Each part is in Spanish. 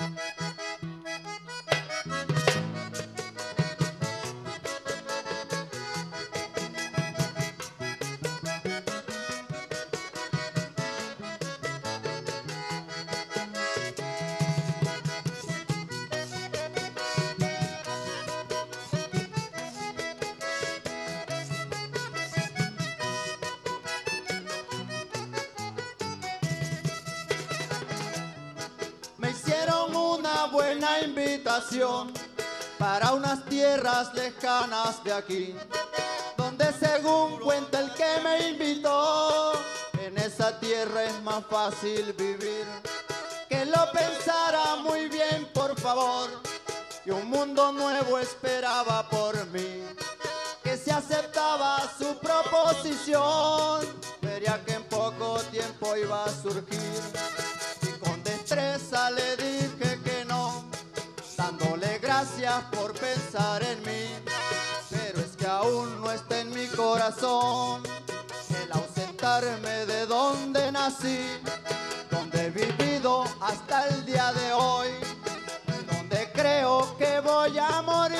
Me hicieron una buena invitación para unas tierras lejanas de aquí, donde según cuenta el que me invitó, en esa tierra es más fácil vivir. Que lo pensara muy bien, por favor, y un mundo nuevo esperaba por mí. Que si aceptaba su proposición, vería que en poco tiempo iba a surgir. Le dije que no, dándole gracias por pensar en mí. Pero es que aún no está en mi corazón el ausentarme de donde nací, donde he vivido hasta el día de hoy, donde creo que voy a morir.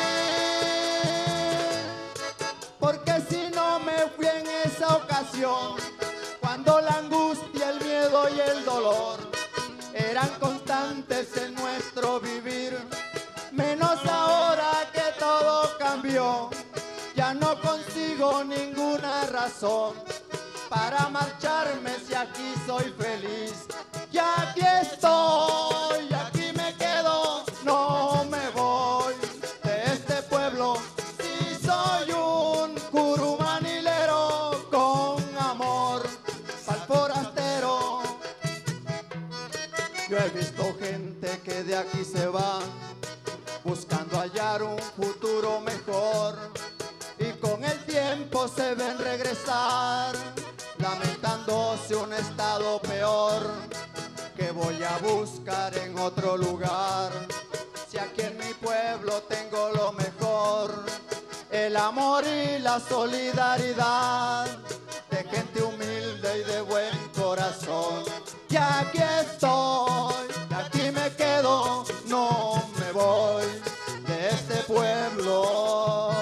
Porque si no me fui en esa ocasión, cuando la angustia, el miedo y el dolor eran constantes en nuestro vivir, menos ahora que todo cambió. Ya no consigo ninguna razón para marcharme si aquí soy feliz. Y aquí estoy, aquí me quedo, no me voy de este pueblo. Si soy un curumanilero con amor pa'l forastero. Yo he visto gente que de aquí se va buscando hallar un futuro mejor, y con el tiempo se ven regresar lamentándose un estado peor. Que voy a buscar en otro lugar si aquí en mi pueblo tengo lo mejor, el amor y la solidaridad de gente humilde y de buen corazón. Y aquí estoy, y aquí me quedo, no me voy de este pueblo.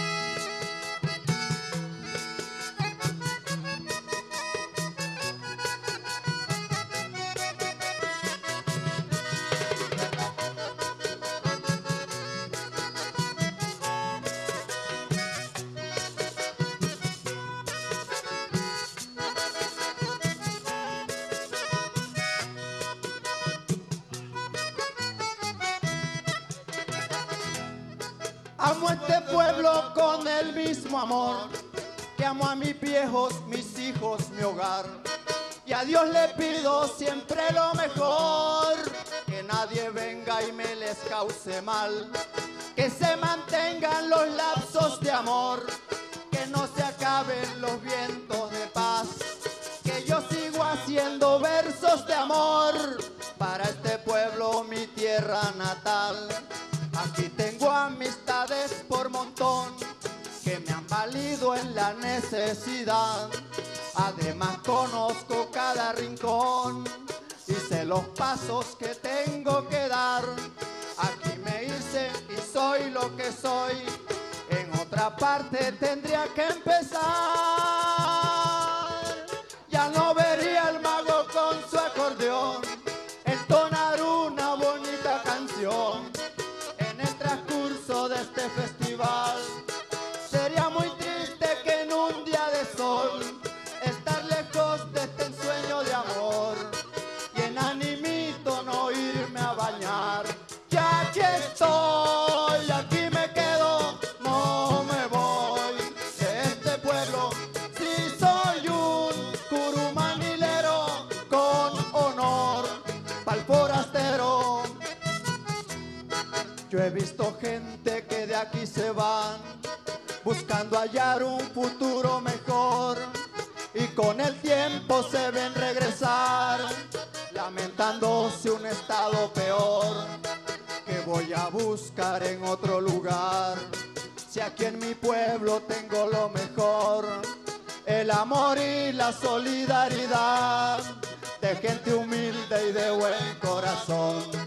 Amo este pueblo con el mismo amor que amo a mis viejos, mis hijos, mi hogar. Y a Dios le pido siempre lo mejor, que nadie venga y me les cause mal, que se mantengan los lapsos de amor, que no se acaben los vientos de paz, que yo sigo haciendo versos de amor para este pueblo, mi tierra natal. Aquí tengo amistades por montón que me han valido en la necesidad. Además conozco cada rincón y sé los pasos que tengo que dar. Aquí me hice y soy lo que soy, en otra parte tendría que empezar. Ya no vería al mago con su acordeón entonar una bonita canción en el transcurso de este festival. Sería muy triste que en un día de sol estar lejos de este ensueño de amor y en animito no irme a bañar. Ya aquí estoy, aquí me quedo, no me voy de este pueblo. Si soy un curumanilero con honor pa'l forastero. Yo he visto gente que de aquí se van buscando hallar un futuro mejor y con el tiempo se ven regresar lamentándose un estado peor. Que voy a buscar en otro lugar si aquí en mi pueblo tengo lo mejor, el amor y la solidaridad de gente humilde y de buen corazón.